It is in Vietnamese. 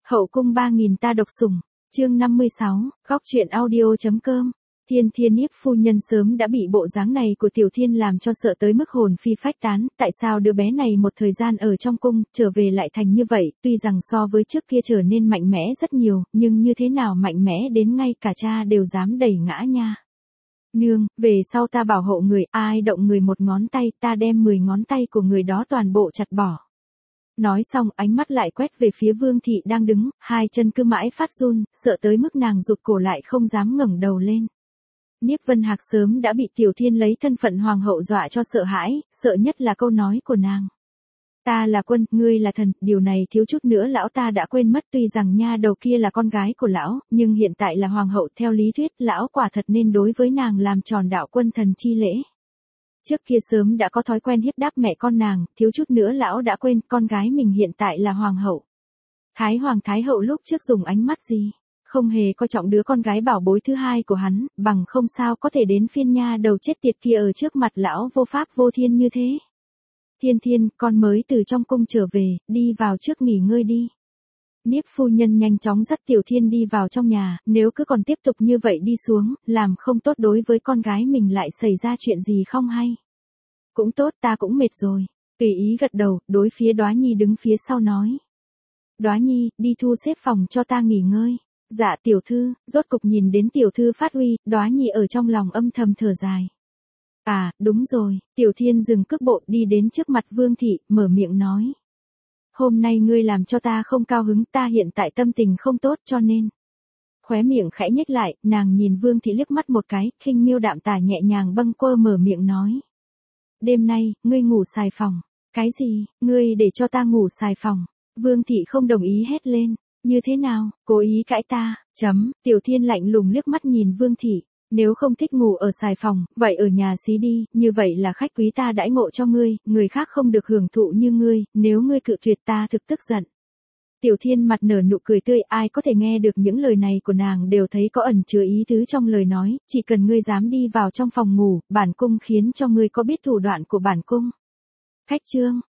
Hậu cung 3000 ta độc sủng, chương 56, góc truyện audio.com. Thiên Thiên Nhiếp phu nhân sớm đã bị bộ dáng này của Tiểu Thiên làm cho sợ tới mức hồn phi phách tán, tại sao đứa bé này một thời gian ở trong cung, trở về lại thành như vậy, tuy rằng so với trước kia trở nên mạnh mẽ rất nhiều, nhưng như thế nào mạnh mẽ đến ngay cả cha đều dám đẩy ngã nha. Nương, về sau ta bảo hộ người, ai động người một ngón tay, ta đem 10 ngón tay của người đó toàn bộ chặt bỏ. Nói xong ánh mắt lại quét về phía Vương Thị đang đứng, hai chân cứ mãi phát run, sợ tới mức nàng rụt cổ lại không dám ngẩng đầu lên. Niếp Vân Hạc sớm đã bị Tiểu Thiên lấy thân phận hoàng hậu dọa cho sợ hãi, sợ nhất là câu nói của nàng. Ta là quân, ngươi là thần, điều này thiếu chút nữa lão ta đã quên mất, tuy rằng nha đầu kia là con gái của lão, nhưng hiện tại là hoàng hậu, theo lý thuyết lão quả thật nên đối với nàng làm tròn đạo quân thần chi lễ. Trước kia sớm đã có thói quen hiếp đáp mẹ con nàng, thiếu chút nữa lão đã quên con gái mình hiện tại là hoàng hậu. Thái hoàng thái hậu lúc trước dùng ánh mắt gì? Không hề coi trọng đứa con gái bảo bối thứ hai của hắn, bằng không sao có thể đến phiên nha đầu chết tiệt kia ở trước mặt lão vô pháp vô thiên như thế. Thiên Thiên, con mới từ trong cung trở về, đi vào trước nghỉ ngơi đi. Niếp phu nhân nhanh chóng dắt Tiểu Thiên đi vào trong nhà, nếu cứ còn tiếp tục như vậy đi xuống, làm không tốt đối với con gái mình lại xảy ra chuyện gì không hay. Cũng tốt, ta cũng mệt rồi. Tùy ý gật đầu, đối phía Đóa Nhi đứng phía sau nói. Đóa Nhi, đi thu xếp phòng cho ta nghỉ ngơi. Dạ tiểu thư, rốt cục nhìn đến tiểu thư phát uy, Đóa Nhi ở trong lòng âm thầm thở dài. À, đúng rồi, Tiểu Thiên dừng cước bộ đi đến trước mặt Vương Thị, mở miệng nói. Hôm nay ngươi làm cho ta không cao hứng, ta hiện tại tâm tình không tốt cho nên. Khóe miệng khẽ nhếch lại, nàng nhìn Vương Thị liếc mắt một cái, khinh miêu đạm tả nhẹ nhàng bâng quơ mở miệng nói. Đêm nay, ngươi ngủ xài phòng. Cái gì, ngươi để cho ta ngủ xài phòng. Vương Thị không đồng ý hét lên. Như thế nào, cố ý cãi ta, Tiểu Thiên lạnh lùng liếc mắt nhìn Vương Thị. Nếu không thích ngủ ở xài phòng, vậy ở nhà xí đi, như vậy là khách quý ta đãi ngộ cho ngươi, người khác không được hưởng thụ như ngươi, nếu ngươi cự tuyệt ta thực tức giận. Tiểu Thiên mặt nở nụ cười tươi, ai có thể nghe được những lời này của nàng đều thấy có ẩn chứa ý tứ trong lời nói, chỉ cần ngươi dám đi vào trong phòng ngủ, bản cung khiến cho ngươi có biết thủ đoạn của bản cung. Khách trương,